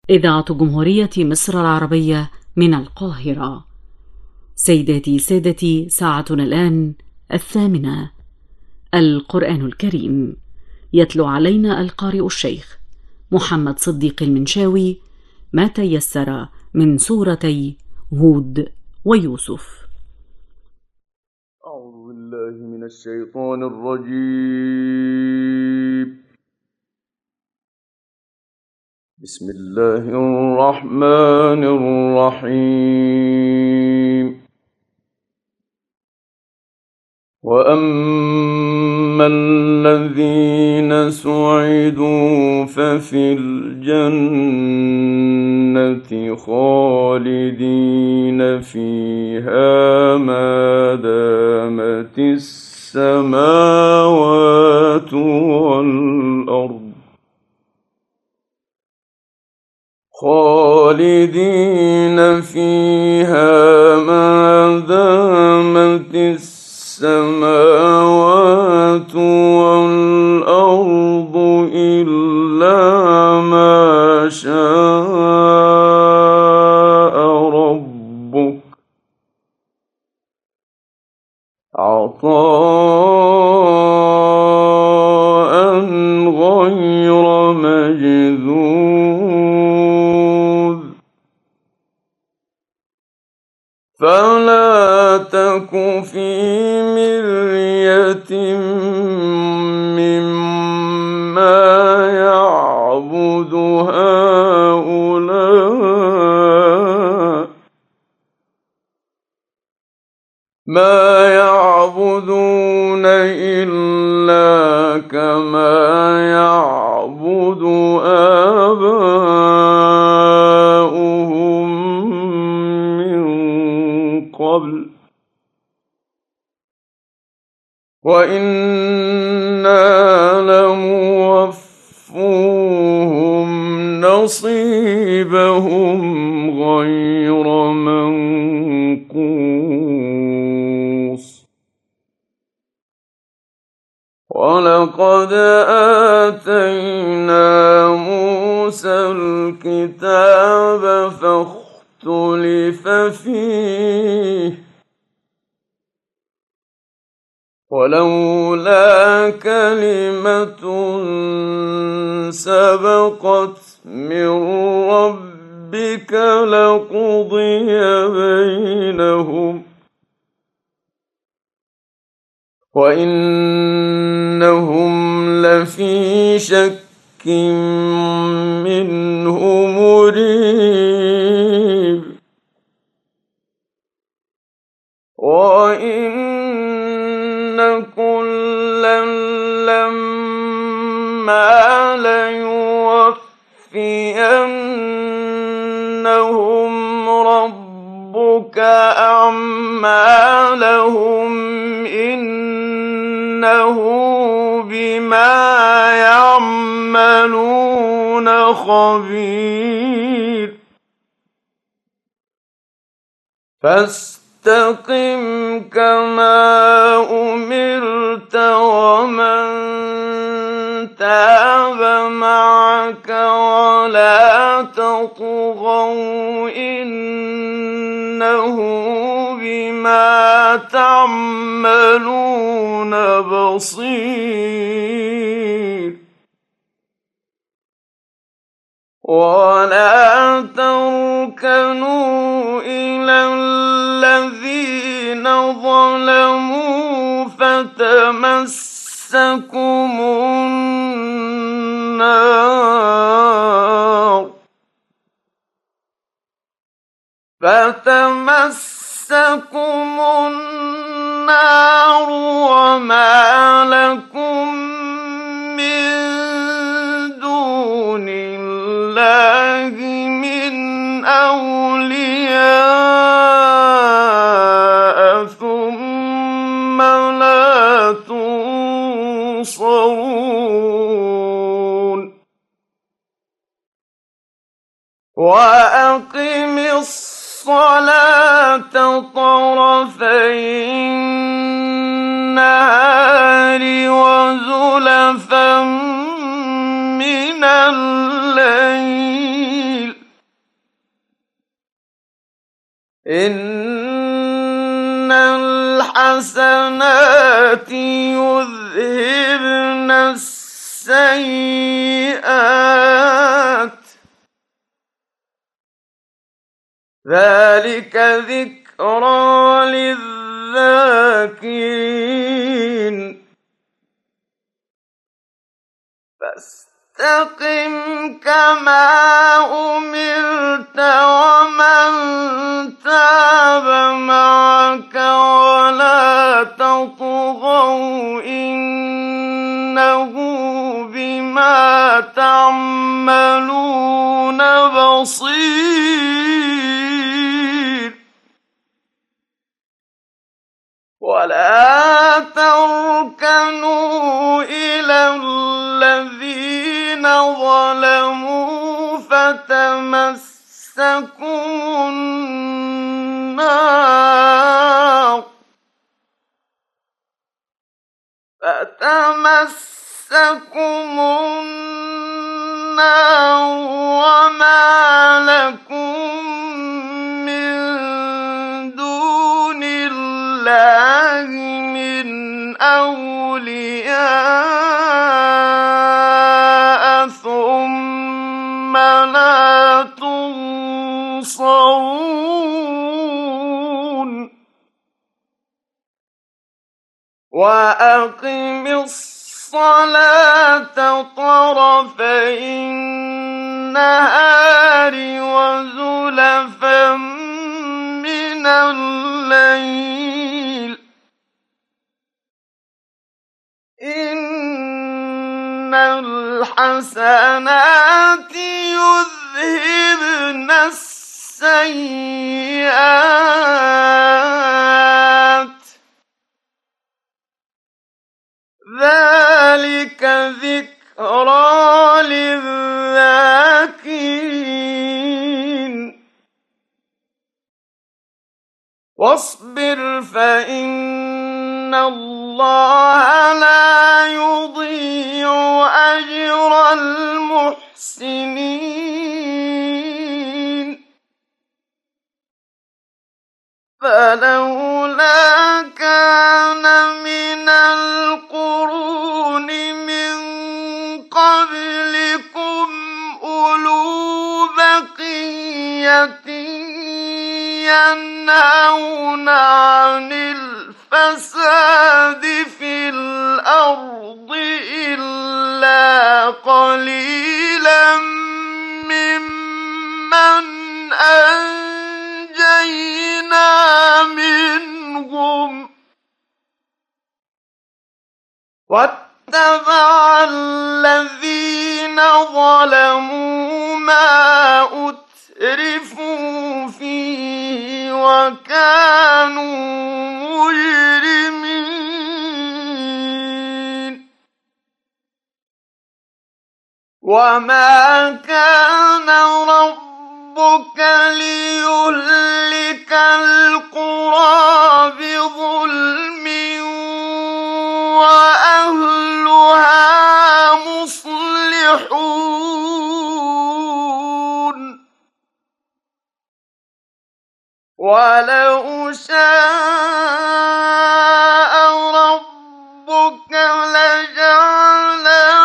إذاعة جمهورية مصر العربية من القاهرة. سيداتي سادتي، ساعتنا الآن 8:00. القرآن الكريم يتلو علينا القارئ الشيخ محمد صديق المنشاوي ما تيسر من سورتي هود ويوسف. أعوذ بالله من الشيطان الرجيم. بسم الله الرحمن الرحيم. وأما الذين سعدوا ففي الجنة خالدين فيها ما دامت السماوات والأرض خالدين فيها ما دامت السماوات والأرض إلا ما شاء ربك عطاء غير مجذوذ. فلا تك في مرية مما يعبد هؤلاء ما يعبدون إلا كما يعبد آباؤهم من قبل وإنا لموفوهم نصيبهم غير منقوص. ولقد آتينا موسى الكتاب فاختلف فيه ولولا كلمة سبقت من ربك لقضي بينهم وإنهم لفي شك منه مريب. وإن كلا لما ليوفينهم ربك أعمالهم إنه بما يعملون خبير. فاستقم كما أمرت ومن تاب معك ولا تطغوا إنه بما تعملون بصير. ولا تركنوا إلى الذين ظلموا فتمسكم النار وما لكم من دون الله من أولياء ثم لا تنصرون. وأقم الصلاة طرفي النهار وزلفا من الليل إن الحسنات يذهبن السيئات ذلك ذكرى للذاكرين فاستقم كما أمرت ومن تاب معك ولا تطغوا إنه بما تعملون بصير ولا تركنوا إلى الذين ظلموا فتمسكم النار وما لكم من دون الله من أولياء ثم لا تنصرون وأقم الصلاة طرفي النهار وزلفا من الليل إن الحسنات يذهبن السيئات ذلك ذكرى للذاكرين واصبر فإن الله لا يضيع أجر المحسنين فلولا كان من القرون من قبلكم أولو بقية ينهون عن الفساد في الأرض إلا قليلا ممن أنجينا منهم واتبع الذين ظلموا ما أترفوا فيه وكانوا مجرمين وما كان ربك ليهلك القرى بظلم وأهلها مصلحون ولو شاء ربك لجعل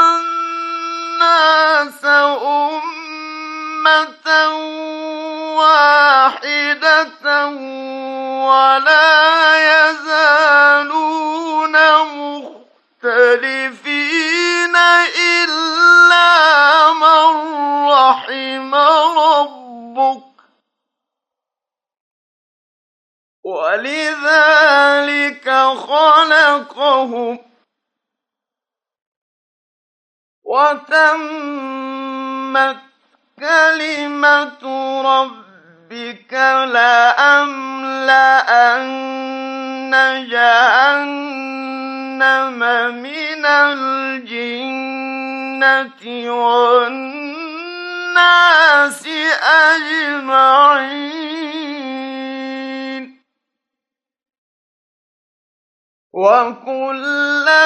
الناس أمة واحدة ولا يزالون مختلفين إلا من رحم ربك ولذلك خلقهم وتمت كلمة ربك لأملأن جهنم من الجنة والناس أجمعين وكلا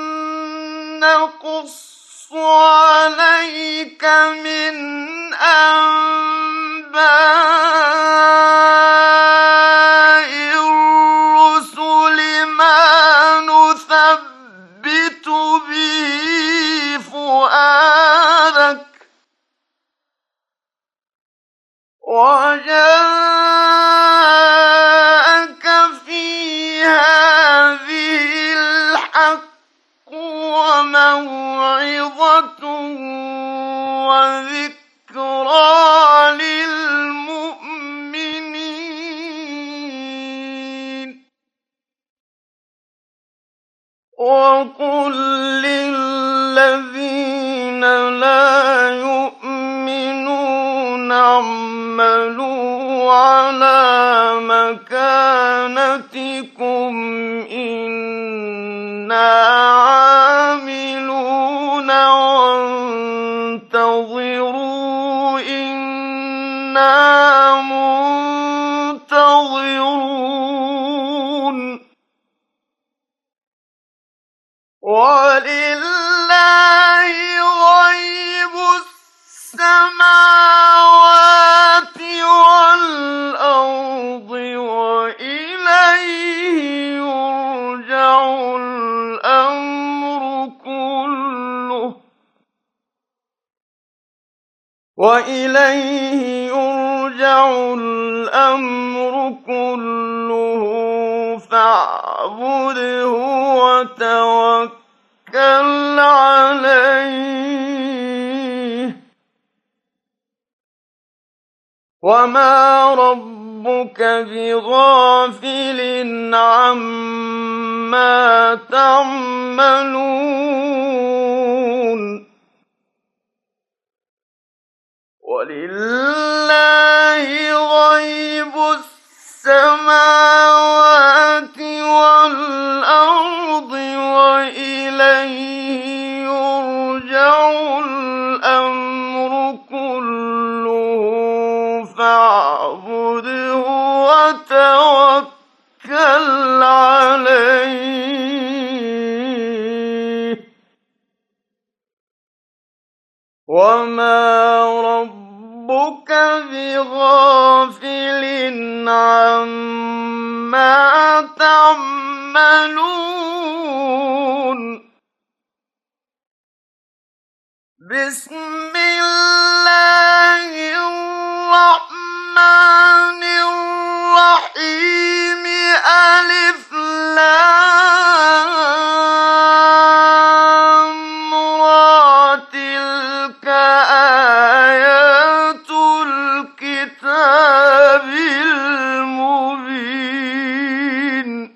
نقص عليك من أنباء وجاءك في هذه الحق وموعظة وذكرى للمؤمنين وقل للذين لا يؤمنون اعملوا على مكانتكم إنا عاملون وانتظروا إنا منتظرون ولله غيب السماوات والأرض وإليه يرجع الأمر كله فاعبده وتوكل عليه وما ربك بغافل عما تعملون ولله غيب السماوات والأرض وإليه يرجع الأمر كله فاعبده وتوكل عليه وما ربك بغافل عما تعملون بسم الله الرحمن الرحيم ألف لام را تلك آيات الكتاب المبين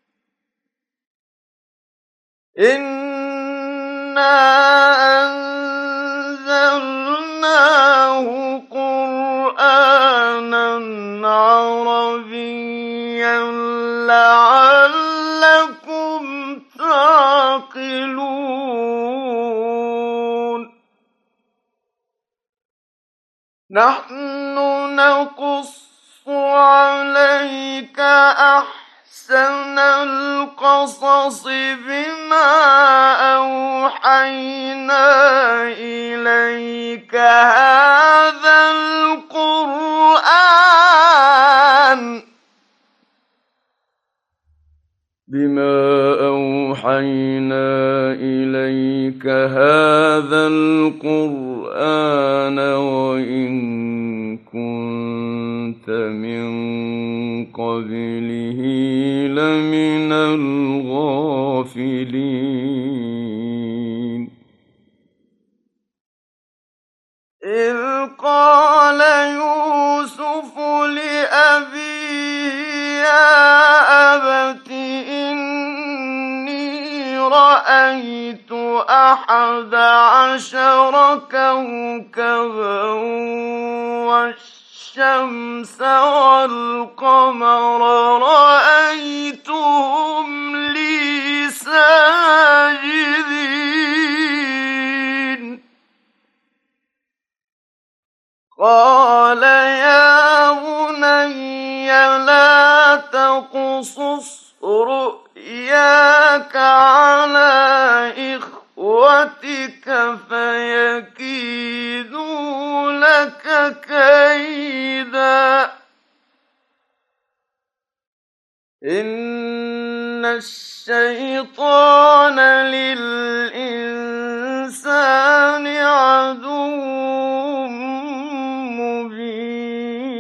إنا أنزلناه قرآنا عربيا لعلكم تعقلون نحن نقص عليك أحسن القصص بما أوحينا إليك هذا القرآن وإن كنت من قبله لمن الغافلين إذ قال يوسف لأبيه يا أبت إني رأيت 11 كوكبا والشمس والقمر رأيتهم لي ساجدين قال يا بني لا تقصص رؤياك على إخوتك فيكيدوا لك كيدا إن الشيطان للإنسان عدو مبين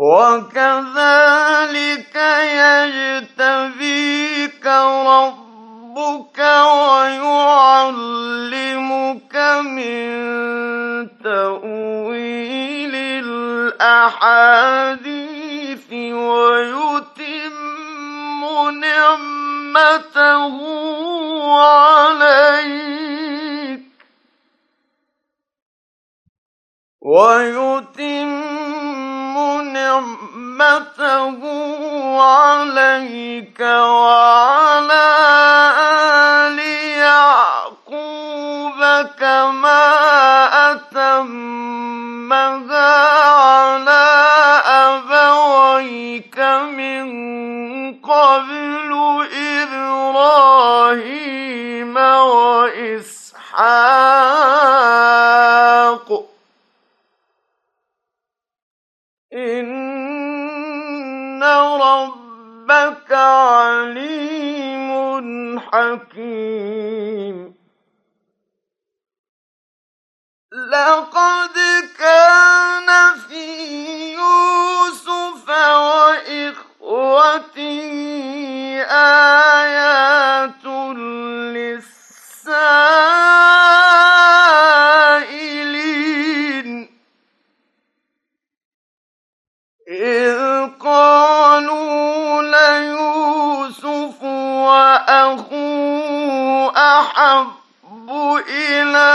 وكذلك يجتبيك ربك ويعلمك من تأويل الأحاديث ويتم نعمته عليك وعلى آل يعقوب كما أتمها على أبويك من قبل إبراهيم وإسحاق إن ربك عليم حكيم لقد كان في يوسف وإخوته آيات للسائلين إذ قالوا ليوسف وأخوه أحب إلى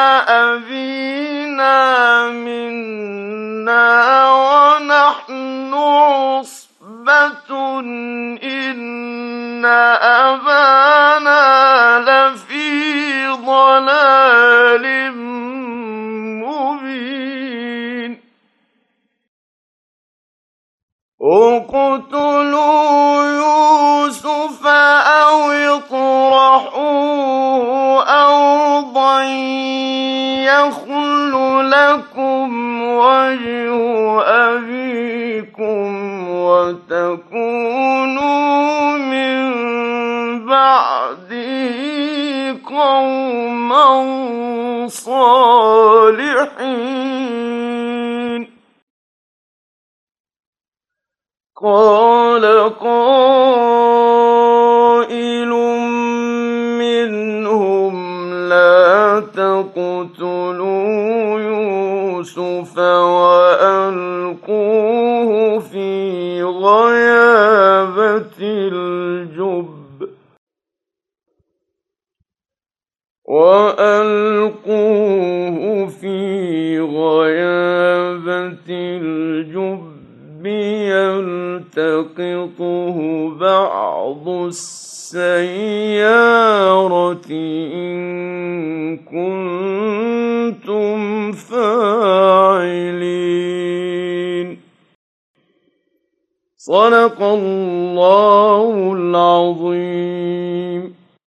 أبينا منا ونحن عصبة إن أبانا لفي ضلال مبين اقتلوا يوسف أو اطرحوه أرضا يخل لكم وجه أبيكم وتكونوا من بعده قوما صالحين قال قائل منهم لا تقتلوا يوسف وألقوه في غيابة الجب يلتقطه بعض السيارة إن كنتم فاعلين صدق الله العظيم.